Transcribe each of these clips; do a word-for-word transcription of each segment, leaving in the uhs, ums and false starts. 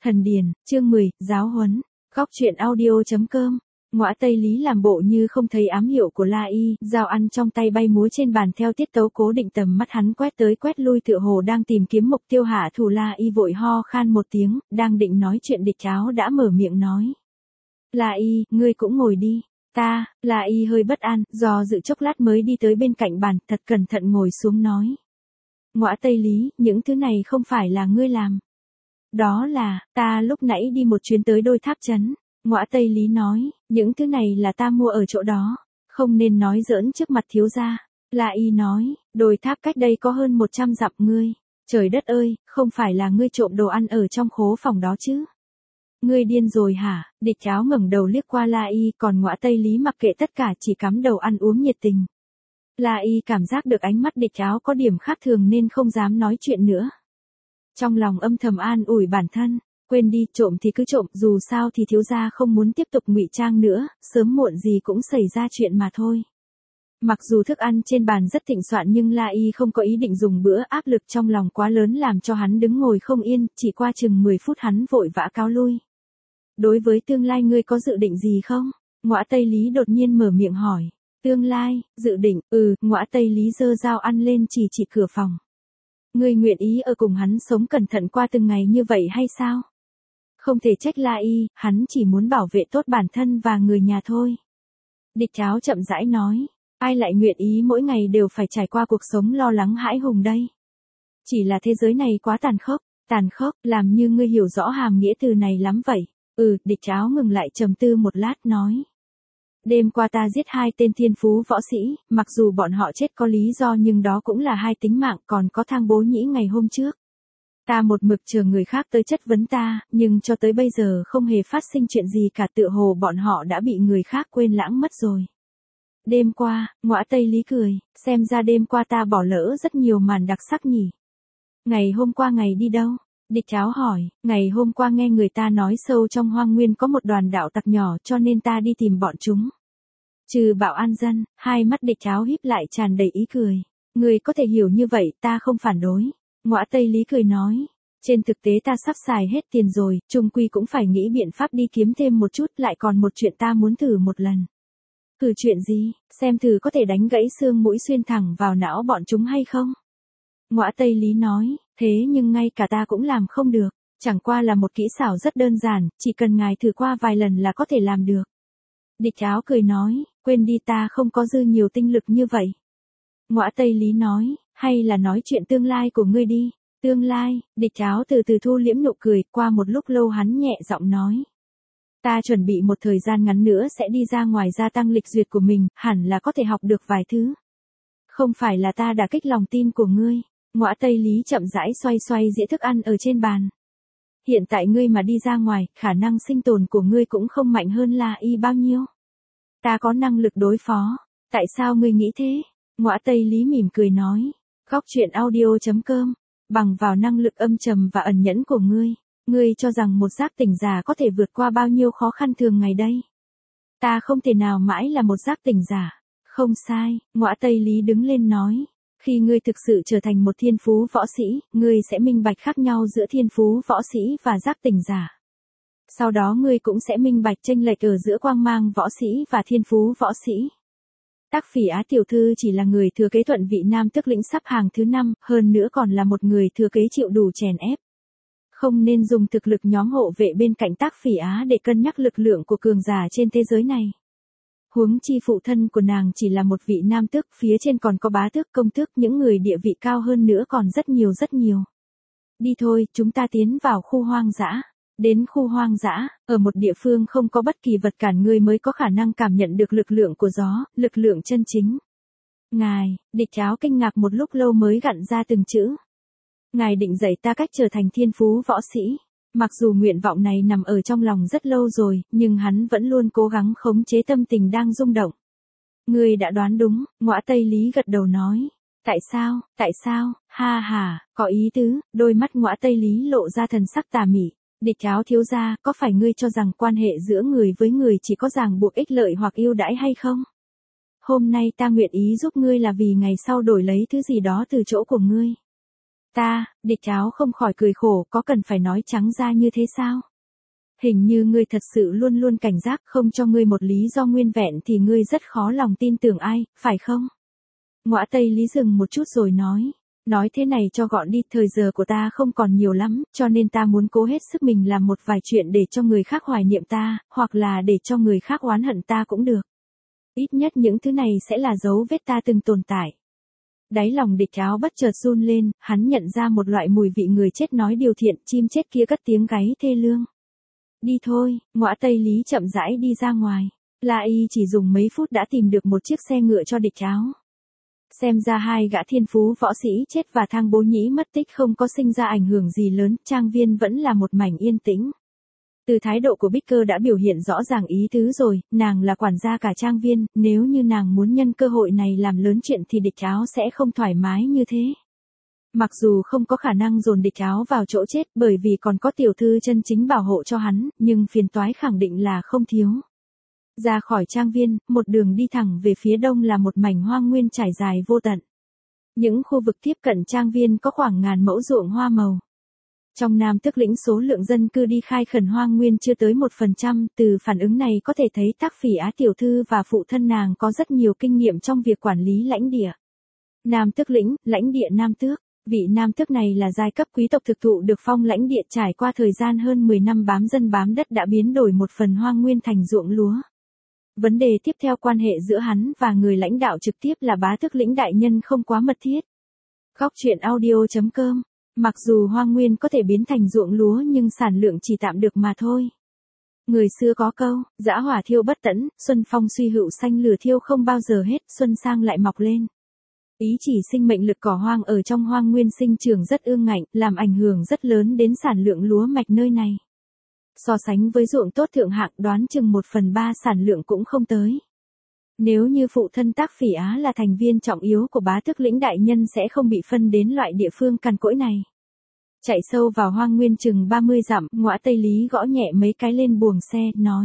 Thần Điền, chương mười, giáo huấn. Góc truyện audio.com. Ngõa Tây Lý làm bộ như không thấy ám hiệu của La Y, dao ăn trong tay bay múa trên bàn theo tiết tấu cố định, tầm mắt hắn quét tới quét lui tựa hồ đang tìm kiếm mục tiêu. Hạ thủ La Y vội ho khan một tiếng, đang định nói chuyện địch cháo đã mở miệng nói. La Y, ngươi cũng ngồi đi. Ta, La Y hơi bất an, do dự chốc lát mới đi tới bên cạnh bàn, thật cẩn thận ngồi xuống nói. Ngõa Tây Lý, những thứ này không phải là ngươi làm. Đó là, ta lúc nãy đi một chuyến tới đôi tháp trấn. Ngõa Tây Lý nói, những thứ này là ta mua ở chỗ đó, không nên nói giỡn trước mặt thiếu gia. La Y nói, đồi tháp cách đây có hơn một trăm dặm ngươi. Trời đất ơi, không phải là ngươi trộm đồ ăn ở trong khố phòng đó chứ? Ngươi điên rồi hả? Địch cháo ngẩng đầu liếc qua La Y, còn Ngõa Tây Lý mặc kệ tất cả, chỉ cắm đầu ăn uống nhiệt tình. La Y cảm giác được ánh mắt địch cháo có điểm khác thường nên không dám nói chuyện nữa. Trong lòng âm thầm an ủi bản thân, quên đi, trộm thì cứ trộm, dù sao thì thiếu gia không muốn tiếp tục ngụy trang nữa, sớm muộn gì cũng xảy ra chuyện mà thôi. Mặc dù thức ăn trên bàn rất thịnh soạn nhưng La Y không có ý định dùng bữa, áp lực trong lòng quá lớn làm cho hắn đứng ngồi không yên, chỉ qua chừng mười phút hắn vội vã cáo lui. Đối với tương lai ngươi có dự định gì không? Ngõa Tây Lý đột nhiên mở miệng hỏi. Tương lai, dự định, ừ, Ngõa Tây Lý giơ dao ăn lên chỉ chỉ cửa phòng. Ngươi nguyện ý ở cùng hắn sống cẩn thận qua từng ngày như vậy hay sao? Không thể trách La Y, hắn chỉ muốn bảo vệ tốt bản thân và người nhà thôi. Địch cháo chậm rãi nói, ai lại nguyện ý mỗi ngày đều phải trải qua cuộc sống lo lắng hãi hùng đây? Chỉ là thế giới này quá tàn khốc, tàn khốc, làm như ngươi hiểu rõ hàm nghĩa từ này lắm vậy. Ừ, địch cháo ngừng lại trầm tư một lát nói. Đêm qua ta giết hai tên thiên phú võ sĩ, mặc dù bọn họ chết có lý do nhưng đó cũng là hai tính mạng, còn có Thang Bố Nhĩ ngày hôm trước. Ta một mực chờ người khác tới chất vấn ta, nhưng cho tới bây giờ không hề phát sinh chuyện gì cả, tựa hồ bọn họ đã bị người khác quên lãng mất rồi. Đêm qua, Ngõa Tây Lý cười, xem ra đêm qua ta bỏ lỡ rất nhiều màn đặc sắc nhỉ. Ngày hôm qua ngày đi đâu? Địch cháo hỏi, ngày hôm qua nghe người ta nói sâu trong hoang nguyên có một đoàn đạo tặc nhỏ cho nên ta đi tìm bọn chúng. Trừ bảo an dân, hai mắt địch cháo híp lại tràn đầy ý cười. Người có thể hiểu như vậy, ta không phản đối. Ngõa Tây Lý cười nói, trên thực tế ta sắp xài hết tiền rồi, chung quy cũng phải nghĩ biện pháp đi kiếm thêm một chút, lại còn một chuyện ta muốn thử một lần. Thử chuyện gì, xem thử có thể đánh gãy xương mũi xuyên thẳng vào não bọn chúng hay không? Ngõa Tây Lý nói, thế nhưng ngay cả ta cũng làm không được, chẳng qua là một kỹ xảo rất đơn giản, chỉ cần ngài thử qua vài lần là có thể làm được. Địch cháo cười nói, quên đi, ta không có dư nhiều tinh lực như vậy. Ngõa Tây Lý nói, hay là nói chuyện tương lai của ngươi đi. Tương lai, địch cháo từ từ thu liễm nụ cười, qua một lúc lâu hắn nhẹ giọng nói. Ta chuẩn bị một thời gian ngắn nữa sẽ đi ra ngoài gia tăng lịch duyệt của mình, hẳn là có thể học được vài thứ. Không phải là ta đả kích lòng tin của ngươi. Ngõa Tây Lý chậm rãi xoay xoay dĩa thức ăn ở trên bàn. Hiện tại ngươi mà đi ra ngoài, khả năng sinh tồn của ngươi cũng không mạnh hơn La Y bao nhiêu. Ta có năng lực đối phó. Tại sao ngươi nghĩ thế? Ngõa Tây Lý mỉm cười nói. Góc truyện audio.com. Bằng vào năng lực âm trầm và ẩn nhẫn của ngươi, ngươi cho rằng một giác tỉnh giả có thể vượt qua bao nhiêu khó khăn thường ngày đây? Ta không thể nào mãi là một giác tỉnh giả. Không sai, Ngõa Tây Lý đứng lên nói. Khi ngươi thực sự trở thành một thiên phú võ sĩ, ngươi sẽ minh bạch khác nhau giữa thiên phú võ sĩ và giác tỉnh giả. Sau đó ngươi cũng sẽ minh bạch chênh lệch ở giữa quang mang võ sĩ và thiên phú võ sĩ. Tác Phỉ Á tiểu thư chỉ là người thừa kế thuận vị nam tước lĩnh sắp hàng thứ năm, hơn nữa còn là một người thừa kế chịu đủ chèn ép. Không nên dùng thực lực nhóm hộ vệ bên cạnh Tác Phỉ Á để cân nhắc lực lượng của cường giả trên thế giới này. Huống chi phụ thân của nàng chỉ là một vị nam tước, phía trên còn có bá tước, công tước, những người địa vị cao hơn nữa còn rất nhiều rất nhiều. Đi thôi, chúng ta tiến vào khu hoang dã. Đến khu hoang dã, ở một địa phương không có bất kỳ vật cản ngươi mới có khả năng cảm nhận được lực lượng của gió, lực lượng chân chính. Ngài, địch cháo kinh ngạc một lúc lâu mới gặn ra từng chữ. Ngài định dạy ta cách trở thành thiên phú võ sĩ. Mặc dù nguyện vọng này nằm ở trong lòng rất lâu rồi, nhưng hắn vẫn luôn cố gắng khống chế tâm tình đang rung động. Ngươi đã đoán đúng, Ngõa Tây Lý gật đầu nói. Tại sao, tại sao, ha ha, có ý tứ, đôi mắt Ngõa Tây Lý lộ ra thần sắc tà mị. Địch cháo thiếu gia, có phải ngươi cho rằng quan hệ giữa người với người chỉ có ràng buộc ích lợi hoặc ưu đãi hay không? Hôm nay ta nguyện ý giúp ngươi là vì ngày sau đổi lấy thứ gì đó từ chỗ của ngươi. Ta, địch Áo không khỏi cười khổ, có cần phải nói trắng ra như thế sao? Hình như ngươi thật sự luôn luôn cảnh giác, không cho ngươi một lý do nguyên vẹn thì ngươi rất khó lòng tin tưởng ai, phải không? Ngõa Tây Lý dừng một chút rồi nói. Nói thế này cho gọn đi, thời giờ của ta không còn nhiều lắm, cho nên ta muốn cố hết sức mình làm một vài chuyện để cho người khác hoài niệm ta, hoặc là để cho người khác oán hận ta cũng được. Ít nhất những thứ này sẽ là dấu vết ta từng tồn tại. Đáy lòng địch Áo bất chợt run lên, hắn nhận ra một loại mùi vị người chết nói điều thiện, chim chết kia cất tiếng gáy thê lương. Đi thôi, Ngõa Tây Lý chậm rãi đi ra ngoài. La Y chỉ dùng mấy phút đã tìm được một chiếc xe ngựa cho địch Áo. Xem ra hai gã thiên phú võ sĩ chết và Thang Bố Nhĩ mất tích không có sinh ra ảnh hưởng gì lớn, trang viên vẫn là một mảnh yên tĩnh. Từ thái độ của Bích Cơ đã biểu hiện rõ ràng ý tứ rồi, nàng là quản gia cả trang viên, nếu như nàng muốn nhân cơ hội này làm lớn chuyện thì địch Áo sẽ không thoải mái như thế. Mặc dù không có khả năng dồn địch Áo vào chỗ chết bởi vì còn có tiểu thư chân chính bảo hộ cho hắn, nhưng phiền toái khẳng định là không thiếu. Ra khỏi trang viên, một đường đi thẳng về phía đông là một mảnh hoang nguyên trải dài vô tận. Những khu vực tiếp cận trang viên có khoảng ngàn mẫu ruộng hoa màu. Trong Nam Tước lĩnh số lượng dân cư đi khai khẩn hoang nguyên chưa tới một phần trăm, từ phản ứng này có thể thấy Tác Phỉ Á tiểu thư và phụ thân nàng có rất nhiều kinh nghiệm trong việc quản lý lãnh địa. Nam Tước lĩnh, lãnh địa Nam Tước. Vị Nam Tước này là giai cấp quý tộc thực thụ được phong lãnh địa, trải qua thời gian hơn mười năm bám dân bám đất đã biến đổi một phần hoang nguyên thành ruộng lúa. Vấn đề tiếp theo quan hệ giữa hắn và người lãnh đạo trực tiếp là Bá Tước lĩnh đại nhân không quá mật thiết. Góc truyện audio chấm com. Mặc dù hoang nguyên có thể biến thành ruộng lúa nhưng sản lượng chỉ tạm được mà thôi. Người xưa có câu, dã hỏa thiêu bất tẫn, xuân phong suy hữu xanh lửa thiêu không bao giờ hết, xuân sang lại mọc lên. Ý chỉ sinh mệnh lực cỏ hoang ở trong hoang nguyên sinh trưởng rất ương ngạnh, làm ảnh hưởng rất lớn đến sản lượng lúa mạch nơi này. So sánh với ruộng tốt thượng hạng đoán chừng một phần ba sản lượng cũng không tới. Nếu như phụ thân Tác Phỉ Á là thành viên trọng yếu của Bá Tước lĩnh đại nhân sẽ không bị phân đến loại địa phương cằn cỗi này. Chạy sâu vào hoang nguyên chừng ba mươi dặm, Ngõa Tây Lý gõ nhẹ mấy cái lên buồng xe, nói.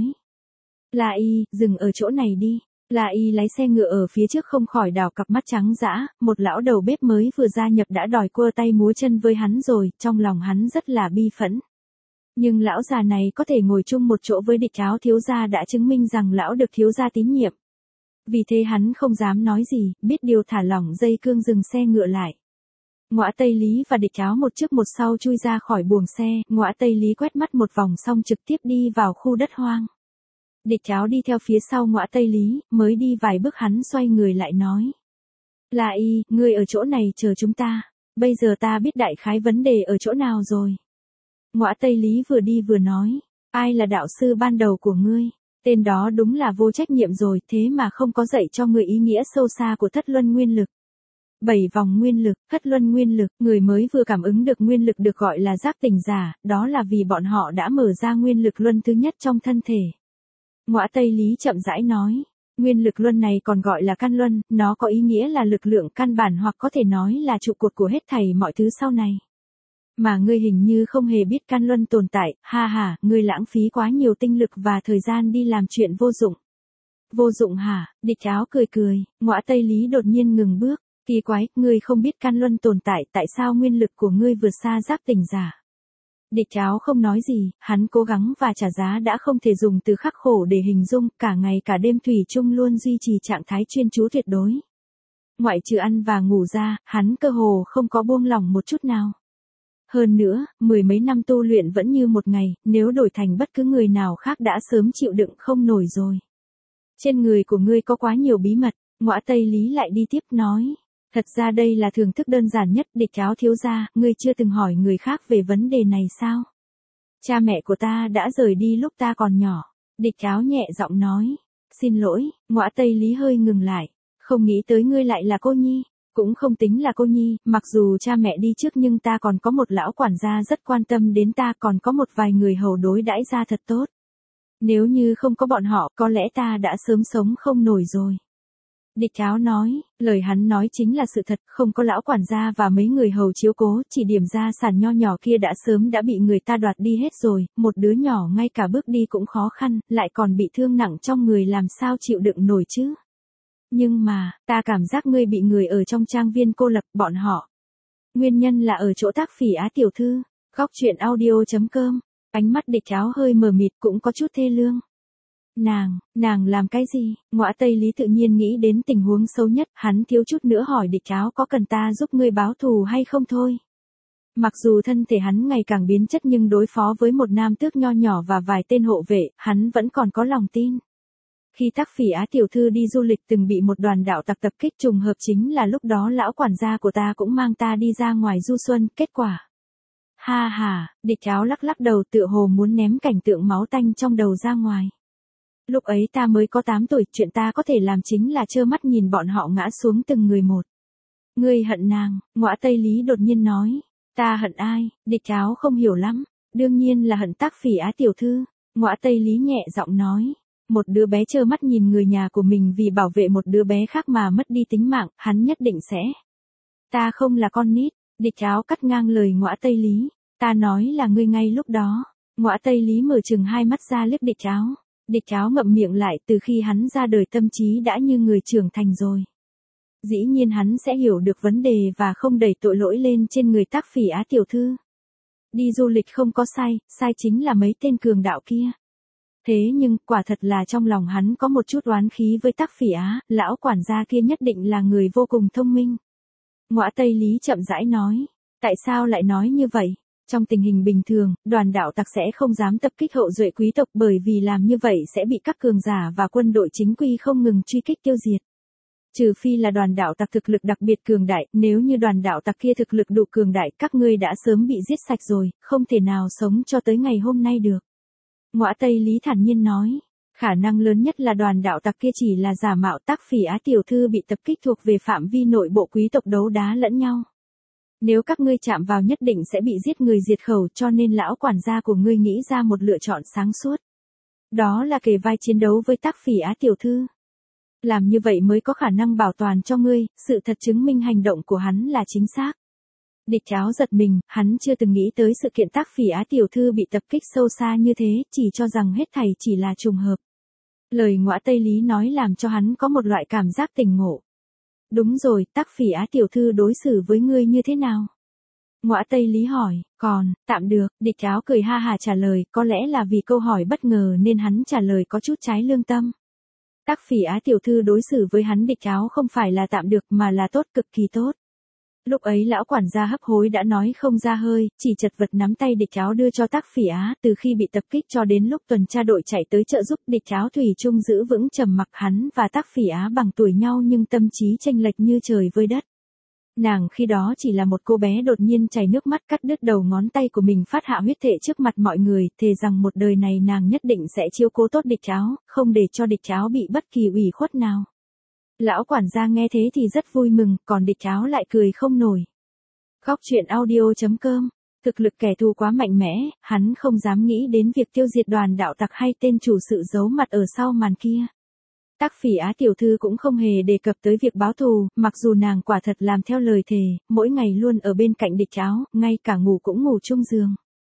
La Y, dừng ở chỗ này đi. La Y lái xe ngựa ở phía trước không khỏi đảo cặp mắt trắng dã, một lão đầu bếp mới vừa gia nhập đã đòi cua tay múa chân với hắn rồi, trong lòng hắn rất là bi phẫn. Nhưng lão già này có thể ngồi chung một chỗ với địch Áo thiếu gia đã chứng minh rằng lão được thiếu gia tín nhiệm. Vì thế hắn không dám nói gì, biết điều thả lỏng dây cương dừng xe ngựa lại. Ngõa Tây Lý và địch Áo một trước một sau chui ra khỏi buồng xe, Ngõa Tây Lý quét mắt một vòng xong trực tiếp đi vào khu đất hoang. Địch Áo đi theo phía sau Ngõa Tây Lý, mới đi vài bước hắn xoay người lại nói. La Y, ngươi ở chỗ này chờ chúng ta, bây giờ ta biết đại khái vấn đề ở chỗ nào rồi. Ngõa Tây Lý vừa đi vừa nói, ai là đạo sư ban đầu của ngươi? Tên đó đúng là vô trách nhiệm rồi, thế mà không có dạy cho người ý nghĩa sâu xa của thất luân nguyên lực. Bảy vòng nguyên lực, thất luân nguyên lực, người mới vừa cảm ứng được nguyên lực được gọi là giác tỉnh giả, đó là vì bọn họ đã mở ra nguyên lực luân thứ nhất trong thân thể. Ngõa Tây Lý chậm rãi nói, nguyên lực luân này còn gọi là căn luân, nó có ý nghĩa là lực lượng căn bản hoặc có thể nói là trụ cột của hết thảy mọi thứ sau này. Mà ngươi hình như không hề biết căn luân tồn tại, ha ha, ngươi lãng phí quá nhiều tinh lực và thời gian đi làm chuyện vô dụng. Vô dụng hả? Địch Áo cười cười, Ngõa Tây Lý đột nhiên ngừng bước, kỳ quái, ngươi không biết căn luân tồn tại, tại sao nguyên lực của ngươi vượt xa giác tỉnh giả? Địch Áo không nói gì, hắn cố gắng và trả giá đã không thể dùng từ khắc khổ để hình dung, cả ngày cả đêm thủy chung luôn duy trì trạng thái chuyên chú tuyệt đối. Ngoại trừ ăn và ngủ ra, hắn cơ hồ không có buông lỏng một chút nào. Hơn nữa, mười mấy năm tu luyện vẫn như một ngày, nếu đổi thành bất cứ người nào khác đã sớm chịu đựng không nổi rồi. Trên người của ngươi có quá nhiều bí mật, Ngõa Tây Lý lại đi tiếp nói. Thật ra đây là thưởng thức đơn giản nhất, Địch Áo thiếu gia, ngươi chưa từng hỏi người khác về vấn đề này sao? Cha mẹ của ta đã rời đi lúc ta còn nhỏ. Địch Áo nhẹ giọng nói. Xin lỗi, Ngõa Tây Lý hơi ngừng lại. Không nghĩ tới ngươi lại là cô nhi. Cũng không tính là cô nhi, mặc dù cha mẹ đi trước nhưng ta còn có một lão quản gia rất quan tâm đến ta, còn có một vài người hầu đối đãi ra thật tốt. Nếu như không có bọn họ, có lẽ ta đã sớm sống không nổi rồi. Địch Áo nói, lời hắn nói chính là sự thật, không có lão quản gia và mấy người hầu chiếu cố, chỉ điểm gia sản nho nhỏ kia đã sớm đã bị người ta đoạt đi hết rồi, một đứa nhỏ ngay cả bước đi cũng khó khăn, lại còn bị thương nặng trong người làm sao chịu đựng nổi chứ. Nhưng mà, ta cảm giác ngươi bị người ở trong trang viên cô lập, bọn họ. Nguyên nhân là ở chỗ Tác Phỉ Á tiểu thư. Góc truyện audio.com. Ánh mắt Địch Áo hơi mờ mịt cũng có chút thê lương. Nàng, nàng làm cái gì? Ngõa Tây Lý tự nhiên nghĩ đến tình huống xấu nhất, hắn thiếu chút nữa hỏi Địch Áo có cần ta giúp ngươi báo thù hay không thôi. Mặc dù thân thể hắn ngày càng biến chất nhưng đối phó với một nam tước nho nhỏ và vài tên hộ vệ, hắn vẫn còn có lòng tin. Khi Tác Phỉ Á tiểu thư đi du lịch từng bị một đoàn đạo tặc tập kích, trùng hợp chính là lúc đó lão quản gia của ta cũng mang ta đi ra ngoài du xuân, kết quả. Ha ha, Địch Áo lắc lắc đầu tựa hồ muốn ném cảnh tượng máu tanh trong đầu ra ngoài. Lúc ấy ta mới có tám tuổi, chuyện ta có thể làm chính là trơ mắt nhìn bọn họ ngã xuống từng người một. Ngươi hận nàng, Ngõa Tây Lý đột nhiên nói. Ta hận ai? Địch Áo không hiểu lắm. Đương nhiên là hận Tác Phỉ Á tiểu thư. Ngõa Tây Lý nhẹ giọng nói. Một đứa bé trơ mắt nhìn người nhà của mình vì bảo vệ một đứa bé khác mà mất đi tính mạng, hắn nhất định sẽ. Ta không là con nít. Địch Áo cắt ngang lời Ngõa Tây Lý. Ta nói là ngươi ngay lúc đó. Ngõa Tây Lý mở chừng hai mắt ra liếc Địch Áo. Địch Áo ngậm miệng lại, từ khi hắn ra đời tâm trí đã như người trưởng thành rồi. Dĩ nhiên hắn sẽ hiểu được vấn đề và không đẩy tội lỗi lên trên người Tác Phỉ Á tiểu thư. Đi du lịch không có sai, sai chính là mấy tên cường đạo kia. Thế nhưng, quả thật là trong lòng hắn có một chút oán khí với Tác Phỉ Á, lão quản gia kia nhất định là người vô cùng thông minh. Ngõa Tây Lý chậm rãi nói, tại sao lại nói như vậy? Trong tình hình bình thường, đoàn đạo tặc sẽ không dám tập kích hậu duệ quý tộc bởi vì làm như vậy sẽ bị các cường giả và quân đội chính quy không ngừng truy kích tiêu diệt. Trừ phi là đoàn đạo tặc thực lực đặc biệt cường đại, nếu như đoàn đạo tặc kia thực lực đủ cường đại, các ngươi đã sớm bị giết sạch rồi, không thể nào sống cho tới ngày hôm nay được. Ngõa Tây Lý thản nhiên nói, khả năng lớn nhất là đoàn đạo tặc kia chỉ là giả mạo. Tác Phỉ Á tiểu thư bị tập kích thuộc về phạm vi nội bộ quý tộc đấu đá lẫn nhau. Nếu các ngươi chạm vào nhất định sẽ bị giết người diệt khẩu, cho nên lão quản gia của ngươi nghĩ ra một lựa chọn sáng suốt. Đó là kề vai chiến đấu với Tác Phỉ Á tiểu thư. Làm như vậy mới có khả năng bảo toàn cho ngươi, sự thật chứng minh hành động của hắn là chính xác. Địch Áo giật mình, hắn chưa từng nghĩ tới sự kiện Tác Phỉ Á tiểu thư bị tập kích sâu xa như thế, chỉ cho rằng hết thảy chỉ là trùng hợp. Lời Ngõa Tây Lý nói làm cho hắn có một loại cảm giác tỉnh ngộ. Đúng rồi, Tác Phỉ Á tiểu thư đối xử với ngươi như thế nào? Ngõa Tây Lý hỏi, còn, tạm được. Địch Áo cười ha hà trả lời, có lẽ là vì câu hỏi bất ngờ nên hắn trả lời có chút trái lương tâm. Tác Phỉ Á tiểu thư đối xử với hắn Địch Áo không phải là tạm được mà là tốt, cực kỳ tốt. Lúc ấy lão quản gia hấp hối đã nói không ra hơi, chỉ chật vật nắm tay Địch Áo đưa cho Tác Phỉ Á, từ khi bị tập kích cho đến lúc tuần tra đội chạy tới trợ giúp, Địch Áo thủy chung giữ vững trầm mặc. Hắn và Tác Phỉ Á bằng tuổi nhau nhưng tâm trí chênh lệch như trời với đất. Nàng khi đó chỉ là một cô bé đột nhiên chảy nước mắt cắt đứt đầu ngón tay của mình phát hạ huyết thể trước mặt mọi người, thề rằng một đời này nàng nhất định sẽ chiếu cố tốt Địch Áo, không để cho Địch Áo bị bất kỳ ủy khuất nào. Lão quản gia nghe thế thì rất vui mừng, còn Địch Áo lại cười không nổi. Góc truyện audio.com. Thực lực kẻ thù quá mạnh mẽ, hắn không dám nghĩ đến việc tiêu diệt đoàn đạo tặc hay tên chủ sự giấu mặt ở sau màn kia. Tác Phỉ Á tiểu thư cũng không hề đề cập tới việc báo thù, mặc dù nàng quả thật làm theo lời thề, mỗi ngày luôn ở bên cạnh Địch Áo, ngay cả ngủ cũng ngủ chung giường.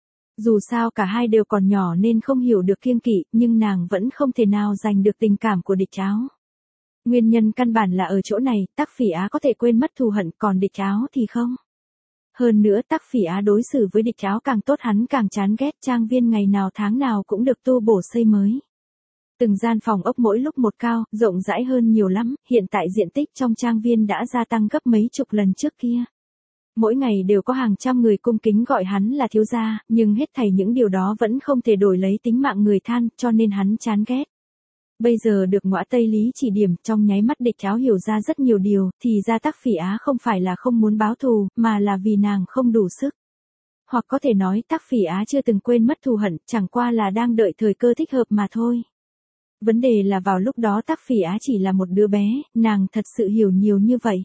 Dù sao cả hai đều còn nhỏ nên không hiểu được kiêng kỵ, nhưng nàng vẫn không thể nào giành được tình cảm của Địch Áo. Nguyên nhân căn bản là ở chỗ này, Tác Phỉ Á có thể quên mất thù hận, còn Địch Áo thì không. Hơn nữa Tác Phỉ Á đối xử với Địch Áo càng tốt hắn càng chán ghét, trang viên ngày nào tháng nào cũng được tu bổ xây mới. Từng gian phòng ốc mỗi lúc một cao, rộng rãi hơn nhiều lắm, hiện tại diện tích trong trang viên đã gia tăng gấp mấy chục lần trước kia. Mỗi ngày đều có hàng trăm người cung kính gọi hắn là thiếu gia, nhưng hết thảy những điều đó vẫn không thể đổi lấy tính mạng người than, cho nên hắn chán ghét. Bây giờ được Ngõa Tây Lý chỉ điểm, trong nháy mắt Địch Áo hiểu ra rất nhiều điều, thì ra Tác Phỉ Á không phải là không muốn báo thù, mà là vì nàng không đủ sức. Hoặc có thể nói Tác Phỉ Á chưa từng quên mất thù hận, chẳng qua là đang đợi thời cơ thích hợp mà thôi. Vấn đề là vào lúc đó Tác Phỉ Á chỉ là một đứa bé, nàng thật sự hiểu nhiều như vậy.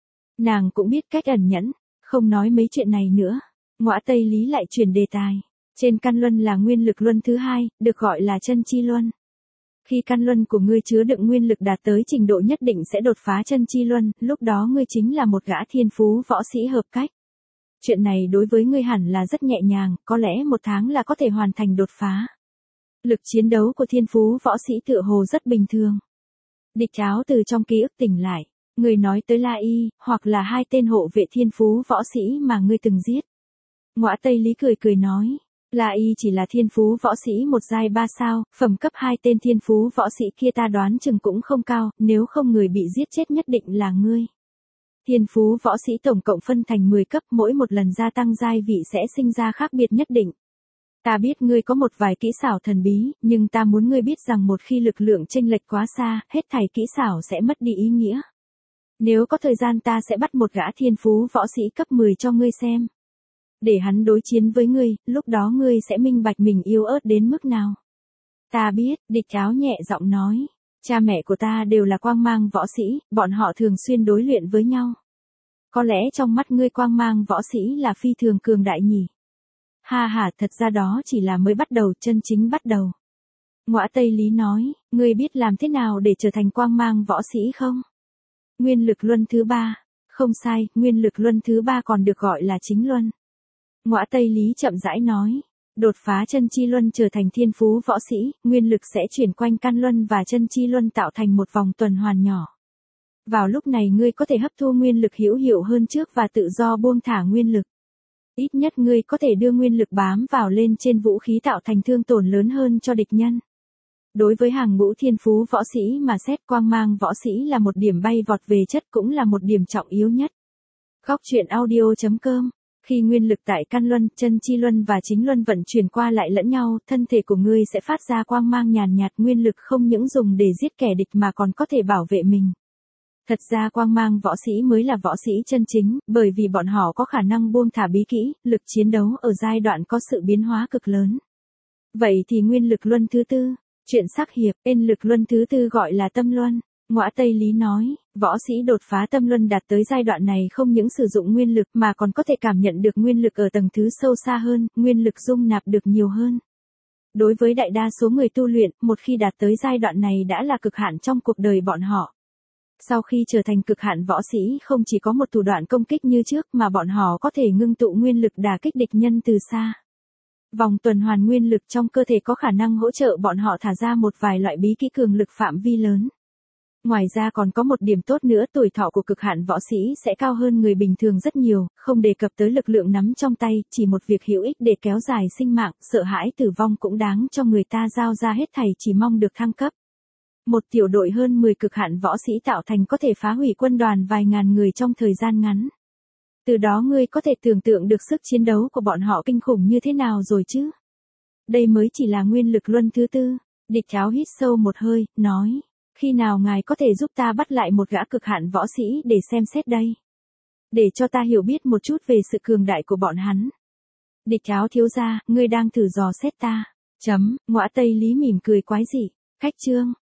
Nàng cũng biết cách ẩn nhẫn, không nói mấy chuyện này nữa. Ngõa Tây Lý lại chuyển đề tài. Trên căn luân là nguyên lực luân thứ hai, được gọi là chân chi luân. Khi căn luân của ngươi chứa đựng nguyên lực đạt tới trình độ nhất định sẽ đột phá chân chi luân, lúc đó ngươi chính là một gã thiên phú võ sĩ hợp cách. Chuyện này đối với ngươi hẳn là rất nhẹ nhàng, có lẽ một tháng là có thể hoàn thành đột phá. Lực chiến đấu của thiên phú võ sĩ tựa hồ rất bình thường. Địch Áo từ trong ký ức tỉnh lại. Ngươi nói tới La Y, hoặc là hai tên hộ vệ thiên phú võ sĩ mà ngươi từng giết. Ngõa Tây Lý cười cười nói. La Y chỉ là thiên phú võ sĩ một giai ba sao, phẩm cấp hai tên thiên phú võ sĩ kia ta đoán chừng cũng không cao, nếu không người bị giết chết nhất định là ngươi. Thiên phú võ sĩ tổng cộng phân thành mười cấp, mỗi một lần gia tăng giai vị sẽ sinh ra khác biệt nhất định. Ta biết ngươi có một vài kỹ xảo thần bí, nhưng ta muốn ngươi biết rằng một khi lực lượng chênh lệch quá xa, hết thảy kỹ xảo sẽ mất đi ý nghĩa. Nếu có thời gian ta sẽ bắt một gã thiên phú võ sĩ cấp mười cho ngươi xem. Để hắn đối chiến với ngươi, lúc đó ngươi sẽ minh bạch mình yếu ớt đến mức nào. Ta biết, Địch Áo nhẹ giọng nói. Cha mẹ của ta đều là quang mang võ sĩ, bọn họ thường xuyên đối luyện với nhau. Có lẽ trong mắt ngươi quang mang võ sĩ là phi thường cường đại nhỉ. Ha ha, thật ra đó chỉ là mới bắt đầu, chân chính bắt đầu. Ngõa Tây Lý nói, ngươi biết làm thế nào để trở thành quang mang võ sĩ không? Nguyên lực luân thứ ba. Không sai, nguyên lực luân thứ ba còn được gọi là chính luân. Ngõa Tây Lý chậm rãi nói. Đột phá chân chi luân trở thành thiên phú võ sĩ, nguyên lực sẽ chuyển quanh căn luân và chân chi luân tạo thành một vòng tuần hoàn nhỏ. Vào lúc này ngươi có thể hấp thu nguyên lực hữu hiệu hơn trước và tự do buông thả nguyên lực. Ít nhất ngươi có thể đưa nguyên lực bám vào lên trên vũ khí tạo thành thương tổn lớn hơn cho địch nhân. Đối với hàng ngũ thiên phú võ sĩ mà xét quang mang võ sĩ là một điểm bay vọt về chất cũng là một điểm trọng yếu nhất. Góc truyện audio chấm com. Khi nguyên lực tại căn luân, chân chi luân và chính luân vận chuyển qua lại lẫn nhau, thân thể của ngươi sẽ phát ra quang mang nhàn nhạt, nguyên lực không những dùng để giết kẻ địch mà còn có thể bảo vệ mình. Thật ra quang mang võ sĩ mới là võ sĩ chân chính, bởi vì bọn họ có khả năng buông thả bí kỹ, lực chiến đấu ở giai đoạn có sự biến hóa cực lớn. Vậy thì nguyên lực luân thứ tư, chuyện sắc hiệp, tên lực luân thứ tư gọi là tâm luân. Ngõa Tây Lý nói, võ sĩ đột phá tâm luân đạt tới giai đoạn này không những sử dụng nguyên lực mà còn có thể cảm nhận được nguyên lực ở tầng thứ sâu xa hơn, nguyên lực dung nạp được nhiều hơn. Đối với đại đa số người tu luyện, một khi đạt tới giai đoạn này đã là cực hạn trong cuộc đời bọn họ. Sau khi trở thành cực hạn võ sĩ không chỉ có một thủ đoạn công kích như trước mà bọn họ có thể ngưng tụ nguyên lực đả kích địch nhân từ xa. Vòng tuần hoàn nguyên lực trong cơ thể có khả năng hỗ trợ bọn họ thả ra một vài loại bí kỹ cường lực phạm vi lớn. Ngoài ra còn có một điểm tốt nữa, tuổi thọ của cực hạn võ sĩ sẽ cao hơn người bình thường rất nhiều, không đề cập tới lực lượng nắm trong tay, chỉ một việc hữu ích để kéo dài sinh mạng, sợ hãi tử vong cũng đáng cho người ta giao ra hết thảy chỉ mong được thăng cấp. Một tiểu đội hơn mười cực hạn võ sĩ tạo thành có thể phá hủy quân đoàn vài ngàn người trong thời gian ngắn. Từ đó ngươi có thể tưởng tượng được sức chiến đấu của bọn họ kinh khủng như thế nào rồi chứ. Đây mới chỉ là nguyên lực luân thứ tư. Địch Tháo hít sâu một hơi, nói. Khi nào ngài có thể giúp ta bắt lại một gã cực hạn võ sĩ để xem xét đây? Để cho ta hiểu biết một chút về sự cường đại của bọn hắn. Địch Tháo thiếu gia, ngươi đang thử dò xét ta. Chấm, Ngõa Tây Lý mỉm cười quái dị. Khách chương.